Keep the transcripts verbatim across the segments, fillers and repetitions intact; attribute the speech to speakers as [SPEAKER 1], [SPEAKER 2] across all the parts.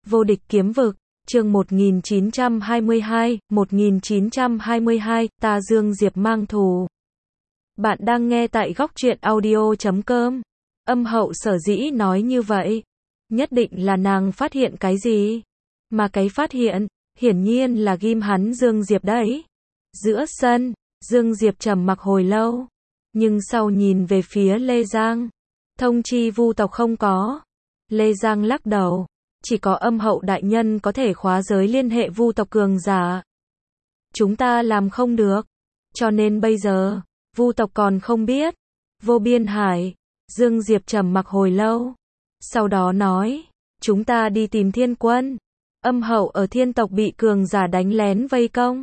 [SPEAKER 1] Vô địch kiếm vực, chương một nghìn chín trăm hai mươi hai, một nghìn chín trăm hai mươi hai, ta Dương Diệp mang thù. Bạn đang nghe tại góc truyện audio chấm com. Âm hậu sở dĩ nói như vậy, nhất định là nàng phát hiện cái gì. Mà cái phát hiện, hiển nhiên là ghim hắn Dương Diệp đấy. Giữa sân, Dương Diệp trầm mặc hồi lâu, nhưng sau nhìn về phía Lê Giang, thông chi vu tộc không có. Lê Giang lắc đầu, chỉ có âm hậu đại nhân có thể khóa giới liên hệ vu tộc cường giả. Chúng ta làm không được, cho nên bây giờ, vu tộc còn không biết. Vô Biên Hải, Dương Diệp trầm mặc hồi lâu, sau đó nói, chúng ta đi tìm Thiên Quân. Âm hậu ở thiên tộc bị cường giả đánh lén vây công.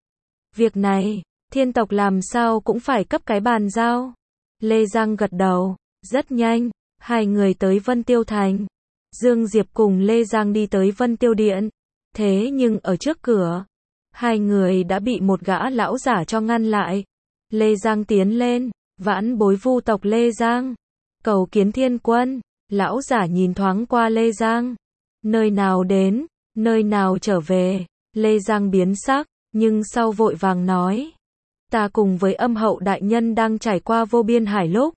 [SPEAKER 1] Việc này, thiên tộc làm sao cũng phải cấp cái bàn giao. Lê Giang gật đầu, rất nhanh, hai người tới Vân Tiêu Thành. Dương Diệp cùng Lê Giang đi tới Vân Tiêu Điện. Thế nhưng ở trước cửa, hai người đã bị một gã lão giả cho ngăn lại. Lê Giang tiến lên, vãn bối vu tộc Lê Giang, cầu kiến Thiên Quân. Lão giả nhìn thoáng qua Lê Giang. Nơi nào đến, nơi nào trở về. Lê Giang biến sắc, nhưng sau vội vàng nói, ta cùng với âm hậu đại nhân đang trải qua Vô Biên Hải lúc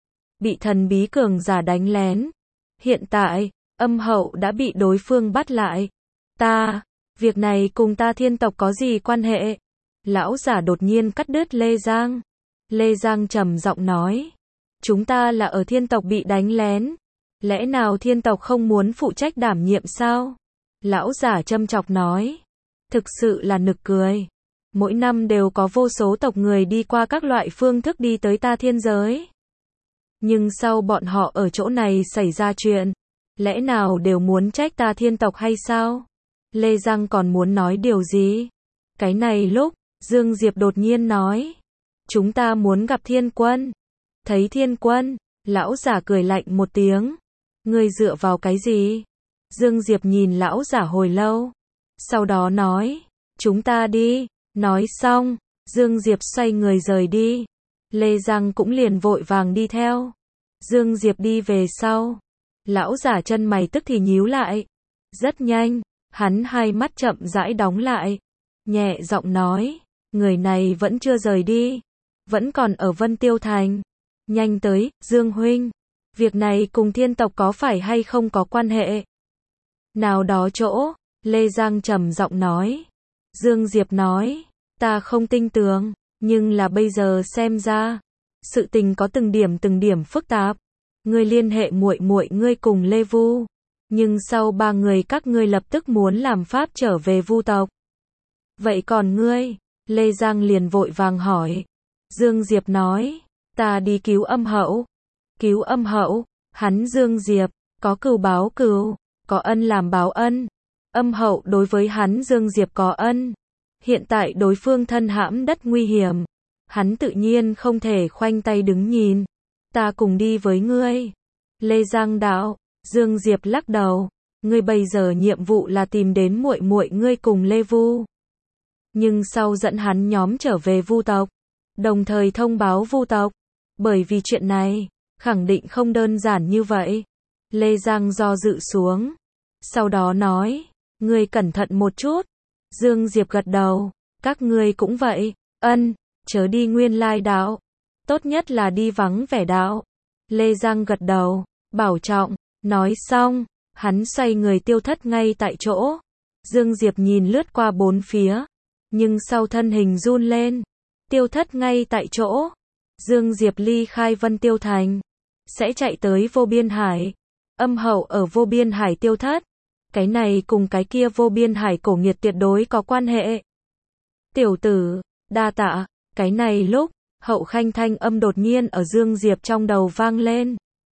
[SPEAKER 1] bị thần bí cường giả đánh lén. Hiện tại, âm hậu đã bị đối phương bắt lại. Ta, việc này cùng ta thiên tộc có gì quan hệ? Lão giả đột nhiên cắt đứt Lê Giang. Lê Giang trầm giọng nói, chúng ta là ở thiên tộc bị đánh lén. Lẽ nào thiên tộc không muốn phụ trách đảm nhiệm sao? Lão giả châm chọc nói, thực sự là nực cười. Mỗi năm đều có vô số tộc người đi qua các loại phương thức đi tới ta thiên giới. Nhưng sau bọn họ ở chỗ này xảy ra chuyện, lẽ nào đều muốn trách ta thiên tộc hay sao? Lê Giang còn muốn nói điều gì? Cái này lúc, Dương Diệp đột nhiên nói, chúng ta muốn gặp Thiên Quân. Thấy Thiên Quân, lão giả cười lạnh một tiếng. Ngươi dựa vào cái gì? Dương Diệp nhìn lão giả hồi lâu, sau đó nói, chúng ta đi. Nói xong, Dương Diệp xoay người rời đi. Lê Giang cũng liền vội vàng đi theo. Dương Diệp đi về sau, lão giả chân mày tức thì nhíu lại. Rất nhanh, hắn hai mắt chậm rãi đóng lại, nhẹ giọng nói, người này vẫn chưa rời đi, vẫn còn ở Vân Tiêu Thành. Nhanh tới, Dương huynh, việc này cùng thiên tộc có phải hay không có quan hệ? Nào đó chỗ, Lê Giang trầm giọng nói. Dương Diệp nói, ta không tin tưởng, nhưng là bây giờ xem ra, sự tình có từng điểm từng điểm phức tạp. Ngươi liên hệ muội muội ngươi cùng Lê Vu, nhưng sau ba người các ngươi lập tức muốn làm pháp trở về vu tộc. Vậy còn ngươi? Lê Giang liền vội vàng hỏi. Dương Diệp nói, ta đi cứu âm hậu. Cứu âm hậu? Hắn Dương Diệp, có cừu báo cừu, có ân làm báo ân. Âm hậu đối với hắn Dương Diệp có ân. Hiện tại đối phương thân hãm đất nguy hiểm, hắn tự nhiên không thể khoanh tay đứng nhìn. Ta cùng đi với ngươi. Lê Giang đạo. Dương Diệp lắc đầu, ngươi bây giờ nhiệm vụ là tìm đến muội muội ngươi cùng Lê Vu, nhưng sau dẫn hắn nhóm trở về vu tộc, đồng thời thông báo vu tộc, bởi vì chuyện này khẳng định không đơn giản như vậy. Lê Giang do dự xuống, sau đó nói, ngươi cẩn thận một chút. Dương Diệp gật đầu, các ngươi cũng vậy. Ân, chớ đi nguyên lai đạo, tốt nhất là đi vắng vẻ đạo. Lê Giang gật đầu, bảo trọng. Nói xong, hắn xoay người tiêu thất ngay tại chỗ. Dương Diệp nhìn lướt qua bốn phía, nhưng sau thân hình run lên, tiêu thất ngay tại chỗ. Dương Diệp ly khai Vân Tiêu Thành, sẽ chạy tới Vô Biên Hải. Âm hậu ở Vô Biên Hải tiêu thất, cái này cùng cái kia Vô Biên Hải cổ nghiệt tuyệt đối có quan hệ. Tiểu tử, đa tạ. Cái này lúc, Hậu Khanh thanh âm đột nhiên ở Dương Diệp trong đầu vang lên.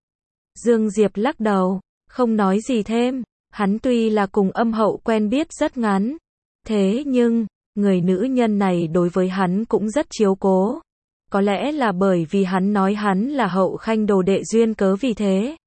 [SPEAKER 1] Dương Diệp lắc đầu, không nói gì thêm. Hắn tuy là cùng âm hậu quen biết rất ngắn, thế nhưng, người nữ nhân này đối với hắn cũng rất chiếu cố. Có lẽ là bởi vì hắn nói hắn là Hậu Khanh đồ đệ duyên cớ vì thế.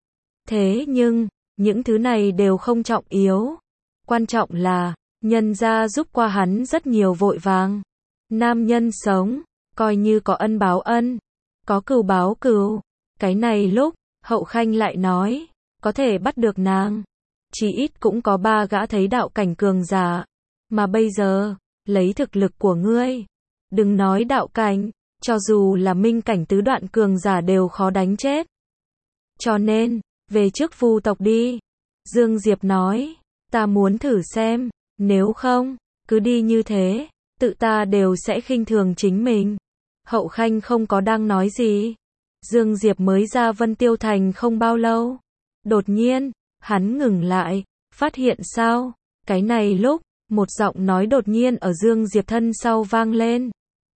[SPEAKER 1] Thế nhưng, những thứ này đều không trọng yếu. Quan trọng là, nhân gia giúp qua hắn rất nhiều vội vàng. Nam nhân sống, coi như có ân báo ân, có cừu báo cừu. Cái này lúc, Hậu Khanh lại nói, có thể bắt được nàng, Chỉ ít cũng có ba gã thấy đạo cảnh cường giả. Mà bây giờ, lấy thực lực của ngươi, đừng nói đạo cảnh, cho dù là minh cảnh tứ đoạn cường giả đều khó đánh chết. Cho nên, về trước Vu tộc đi. Dương Diệp nói, ta muốn thử xem, nếu không, cứ đi như thế, tự ta đều sẽ khinh thường chính mình. Hậu Khanh không có đang nói gì. Dương Diệp mới ra Vân Tiêu Thành không bao lâu. Đột nhiên, hắn ngừng lại, phát hiện sao? Cái này lúc, một giọng nói đột nhiên ở Dương Diệp thân sau vang lên.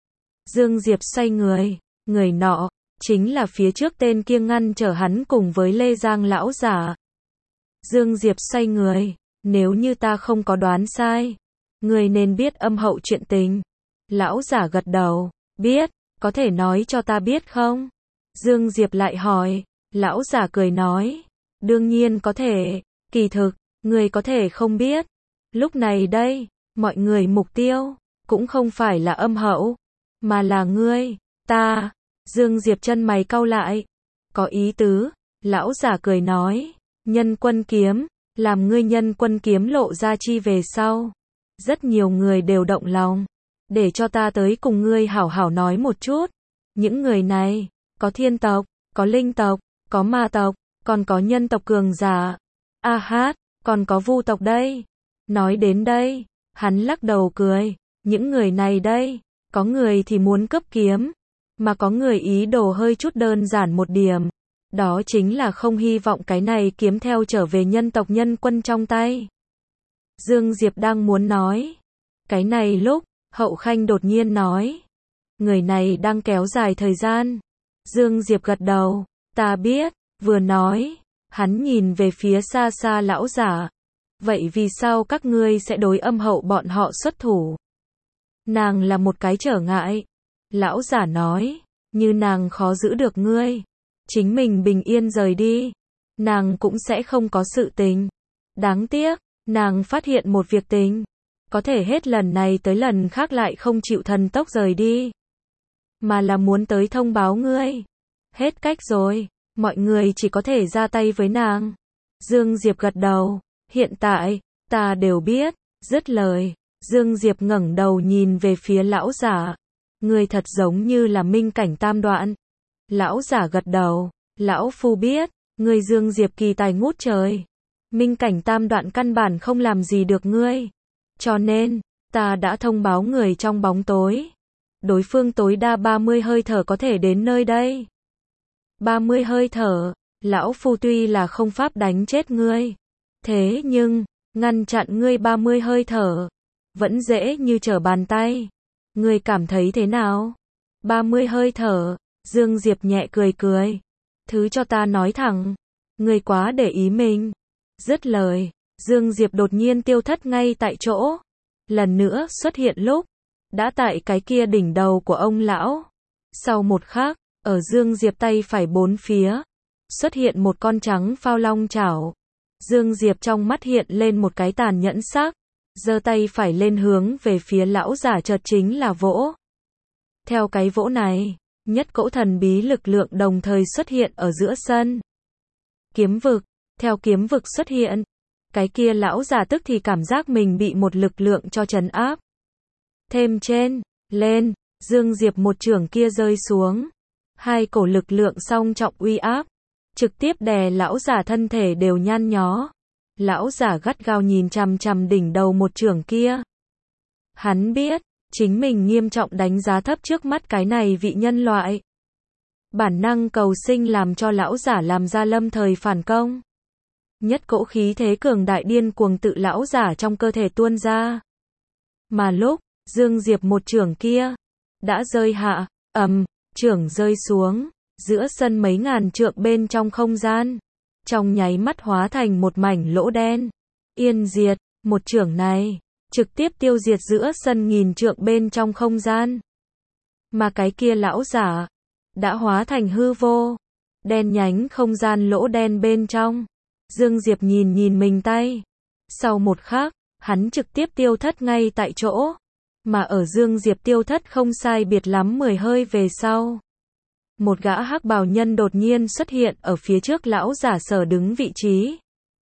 [SPEAKER 1] Dương Diệp xoay người, người nọ, chính là phía trước tên kia ngăn trở hắn cùng với Lê Giang lão giả. Dương Diệp xoay người, nếu như ta không có đoán sai, người nên biết âm hậu chuyện tình. Lão giả gật đầu, biết, có thể nói cho ta biết không? Dương Diệp lại hỏi, lão giả cười nói, đương nhiên có thể, kỳ thực, người có thể không biết. Lúc này đây, mọi người mục tiêu, cũng không phải là âm hậu, mà là ngươi, ta. Dương Diệp chân mày cau lại, có ý tứ, lão giả cười nói, nhân quân kiếm, làm ngươi nhân quân kiếm lộ ra chi về sau. Rất nhiều người đều động lòng, để cho ta tới cùng ngươi hảo hảo nói một chút. Những người này, có thiên tộc, có linh tộc, có ma tộc, còn có nhân tộc cường giả. A hát, còn có Vu tộc đây. Nói đến đây, hắn lắc đầu cười, những người này đây, có người thì muốn cướp kiếm, mà có người ý đồ hơi chút đơn giản một điểm. Đó chính là không hy vọng cái này kiếm theo trở về nhân tộc nhân quân trong tay. Dương Diệp đang muốn nói. Cái này lúc, Hậu Khanh đột nhiên nói. Người này đang kéo dài thời gian. Dương Diệp gật đầu, ta biết, vừa nói, hắn nhìn về phía xa xa lão giả. Vậy vì sao các ngươi sẽ đối âm hậu bọn họ xuất thủ? Nàng là một cái trở ngại. Lão giả nói, như nàng khó giữ được ngươi, chính mình bình yên rời đi, nàng cũng sẽ không có sự tình. Đáng tiếc, nàng phát hiện một việc tình, có thể hết lần này tới lần khác lại không chịu thần tốc rời đi, mà là muốn tới thông báo ngươi. Hết cách rồi, mọi người chỉ có thể ra tay với nàng. Dương Diệp gật đầu, hiện tại, ta đều biết. Dứt lời, Dương Diệp ngẩng đầu nhìn về phía lão giả. Ngươi thật giống như là minh cảnh tam đoạn. Lão giả gật đầu, lão phu biết, ngươi Dương Diệp kỳ tài ngút trời. Minh cảnh tam đoạn căn bản không làm gì được ngươi. Cho nên, ta đã thông báo người trong bóng tối. Đối phương tối đa ba mươi hơi thở có thể đến nơi đây. ba mươi hơi thở, lão phu tuy là không pháp đánh chết ngươi. Thế nhưng, ngăn chặn ngươi ba mươi hơi thở, vẫn dễ như trở bàn tay. Ngươi cảm thấy thế nào? ba mươi hơi thở, Dương Diệp nhẹ cười cười. Thứ cho ta nói thẳng, ngươi quá để ý mình. Dứt lời, Dương Diệp đột nhiên tiêu thất ngay tại chỗ. Lần nữa xuất hiện lúc, đã tại cái kia đỉnh đầu của ông lão. Sau một khắc, ở Dương Diệp tay phải bốn phía, xuất hiện một con trắng phao long chảo. Dương Diệp trong mắt hiện lên một cái tàn nhẫn sắc, giơ tay phải lên hướng về phía lão giả chợt chính là vỗ. Theo cái vỗ này, nhất cỗ thần bí lực lượng đồng thời xuất hiện ở giữa sân. Kiếm vực, theo kiếm vực xuất hiện, cái kia lão giả tức thì cảm giác mình bị một lực lượng cho trấn áp. Thêm trên, lên, Dương Diệp một chưởng kia rơi xuống. Hai cổ lực lượng song trọng uy áp, trực tiếp đè lão giả thân thể đều nhăn nhó. Lão giả gắt gao nhìn chằm chằm đỉnh đầu một chưởng kia. Hắn biết, chính mình nghiêm trọng đánh giá thấp trước mắt cái này vị nhân loại. Bản năng cầu sinh làm cho lão giả làm ra lâm thời phản công. Nhất cỗ khí thế cường đại điên cuồng tự lão giả trong cơ thể tuôn ra. Mà lúc, Dương Diệp một chưởng kia, đã rơi hạ, ầm, chưởng rơi xuống, giữa sân mấy ngàn trượng bên trong không gian. Trong nháy mắt hóa thành một mảnh lỗ đen. Yên diệt, một chưởng này, trực tiếp tiêu diệt giữa sân nghìn trượng bên trong không gian. Mà cái kia lão giả, đã hóa thành hư vô. Đen nhánh không gian lỗ đen bên trong. Dương Diệp nhìn nhìn mình tay. Sau một khắc, hắn trực tiếp tiêu thất ngay tại chỗ. Mà ở Dương Diệp tiêu thất không sai biệt lắm mười hơi về sau. Một gã hắc bào nhân đột nhiên xuất hiện ở phía trước lão giả sở đứng vị trí.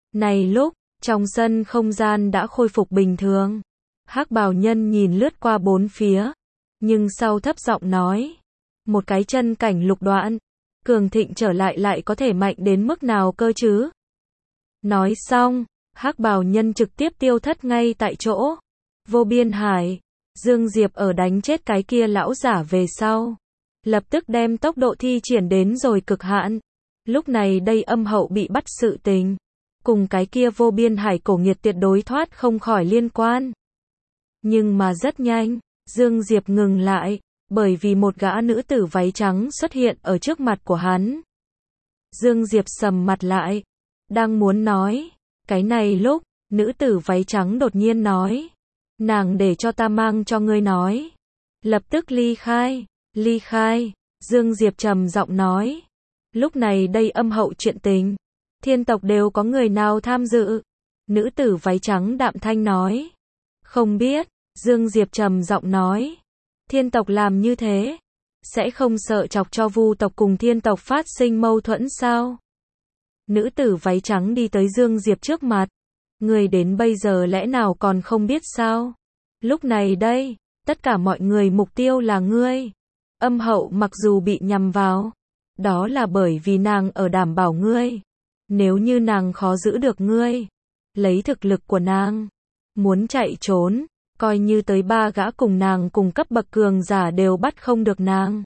[SPEAKER 1] Này lúc, trong sân không gian đã khôi phục bình thường. Hắc bào nhân nhìn lướt qua bốn phía, nhưng sau thấp giọng nói, một cái chân cảnh lục đoạn, cường thịnh trở lại lại có thể mạnh đến mức nào cơ chứ? Nói xong, Hắc bào nhân trực tiếp tiêu thất ngay tại chỗ. Vô biên hải, Dương Diệp ở đánh chết cái kia lão giả về sau, lập tức đem tốc độ thi triển đến rồi cực hạn. Lúc này đây âm hậu bị bắt sự tình, cùng cái kia vô biên hải cổ nghiệt tuyệt đối thoát không khỏi liên quan. Nhưng mà rất nhanh, Dương Diệp ngừng lại, bởi vì một gã nữ tử váy trắng xuất hiện ở trước mặt của hắn. Dương Diệp sầm mặt lại, đang muốn nói, cái này lúc, nữ tử váy trắng đột nhiên nói, nàng để cho ta mang cho ngươi nói. Lập tức ly khai, ly khai, Dương Diệp trầm giọng nói. Lúc này đây âm hậu chuyện tình, thiên tộc đều có người nào tham dự? Nữ tử váy trắng đạm thanh nói. Không biết, Dương Diệp trầm giọng nói. Thiên tộc làm như thế, sẽ không sợ chọc cho Vu tộc cùng thiên tộc phát sinh mâu thuẫn sao? Nữ tử váy trắng đi tới Dương Diệp trước mặt. Người đến bây giờ lẽ nào còn không biết sao? Lúc này đây, tất cả mọi người mục tiêu là ngươi. Âm hậu mặc dù bị nhằm vào, đó là bởi vì nàng ở đảm bảo ngươi. Nếu như nàng khó giữ được ngươi, lấy thực lực của nàng, muốn chạy trốn, coi như tới ba gã cùng nàng cùng cấp bậc cường giả đều bắt không được nàng.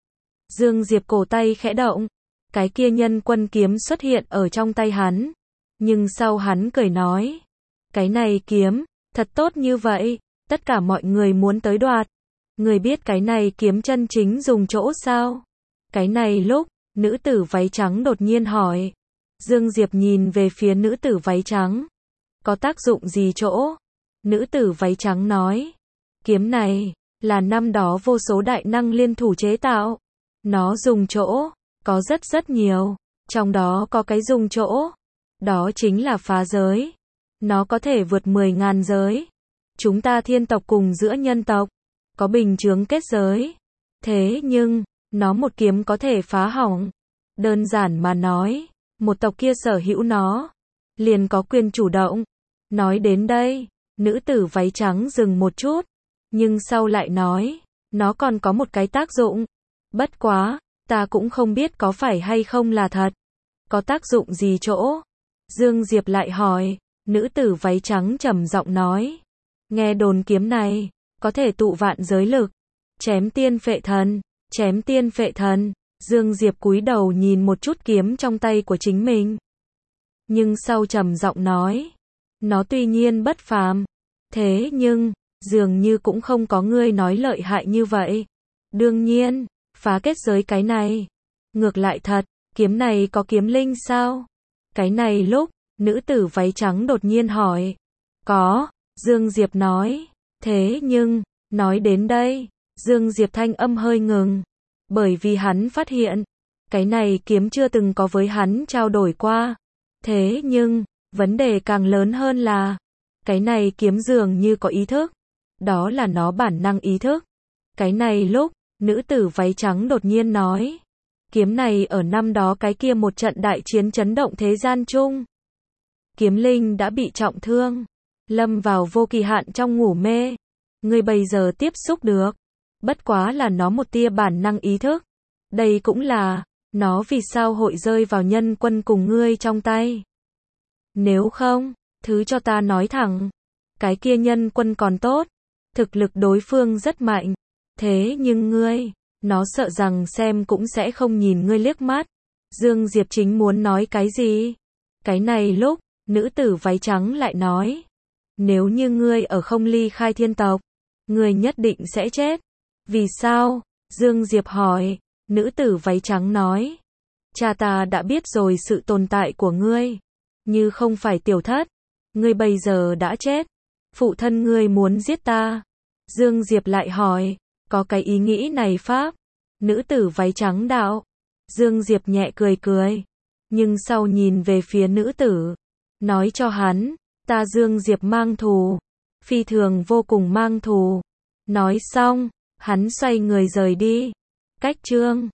[SPEAKER 1] Dương Diệp cổ tay khẽ động, cái kia nhân quân kiếm xuất hiện ở trong tay hắn. Nhưng sau hắn cười nói, cái này kiếm, thật tốt như vậy, tất cả mọi người muốn tới đoạt. Người biết cái này kiếm chân chính dùng chỗ sao? Cái này lúc, nữ tử váy trắng đột nhiên hỏi. Dương Diệp nhìn về phía nữ tử váy trắng. Có tác dụng gì chỗ? Nữ tử váy trắng nói. Kiếm này, là năm đó vô số đại năng liên thủ chế tạo. Nó dùng chỗ, có rất rất nhiều. Trong đó có cái dùng chỗ. Đó chính là phá giới. Nó có thể vượt mười ngàn giới. Chúng ta thiên tộc cùng giữa nhân tộc, có bình chướng kết giới. Thế nhưng, nó một kiếm có thể phá hỏng. Đơn giản mà nói, một tộc kia sở hữu nó, liền có quyền chủ động. Nói đến đây, nữ tử váy trắng dừng một chút, nhưng sau lại nói, nó còn có một cái tác dụng. Bất quá, ta cũng không biết có phải hay không là thật. Có tác dụng gì chỗ? Dương Diệp lại hỏi, nữ tử váy trắng trầm giọng nói. Nghe đồn kiếm này, có thể tụ vạn giới lực. Chém tiên phệ thần, chém tiên phệ thần. Dương Diệp cúi đầu nhìn một chút kiếm trong tay của chính mình. Nhưng sau trầm giọng nói, nó tuy nhiên bất phàm, thế nhưng, dường như cũng không có ngươi nói lợi hại như vậy. Đương nhiên, phá kết giới cái này. Ngược lại thật, kiếm này có kiếm linh sao? Cái này lúc, nữ tử váy trắng đột nhiên hỏi. Có, Dương Diệp nói. Thế nhưng, nói đến đây, Dương Diệp thanh âm hơi ngừng. Bởi vì hắn phát hiện, cái này kiếm chưa từng có với hắn trao đổi qua. Thế nhưng, vấn đề càng lớn hơn là, cái này kiếm dường như có ý thức. Đó là nó bản năng ý thức. Cái này lúc, nữ tử váy trắng đột nhiên nói. Kiếm này ở năm đó cái kia một trận đại chiến chấn động thế gian chung. Kiếm linh đã bị trọng thương, lâm vào vô kỳ hạn trong ngủ mê. Ngươi bây giờ tiếp xúc được, bất quá là nó một tia bản năng ý thức. Đây cũng là, nó vì sao hội rơi vào nhân quân cùng ngươi trong tay. Nếu không, thứ cho ta nói thẳng, cái kia nhân quân còn tốt, thực lực đối phương rất mạnh. Thế nhưng ngươi, nó sợ rằng xem cũng sẽ không nhìn ngươi liếc mắt. Dương Diệp chính muốn nói cái gì? Cái này lúc, nữ tử váy trắng lại nói. Nếu như ngươi ở không ly khai thiên tộc, ngươi nhất định sẽ chết. Vì sao? Dương Diệp hỏi. Nữ tử váy trắng nói. Cha ta đã biết rồi sự tồn tại của ngươi. Như không phải tiểu thất, ngươi bây giờ đã chết. Phụ thân ngươi muốn giết ta. Dương Diệp lại hỏi. Có cái ý nghĩ này pháp? Nữ tử váy trắng đạo. Dương Diệp nhẹ cười cười. Nhưng sau nhìn về phía nữ tử. Nói cho hắn. Ta Dương Diệp mang thù. Phi thường vô cùng mang thù. Nói xong, hắn xoay người rời đi. Cách chương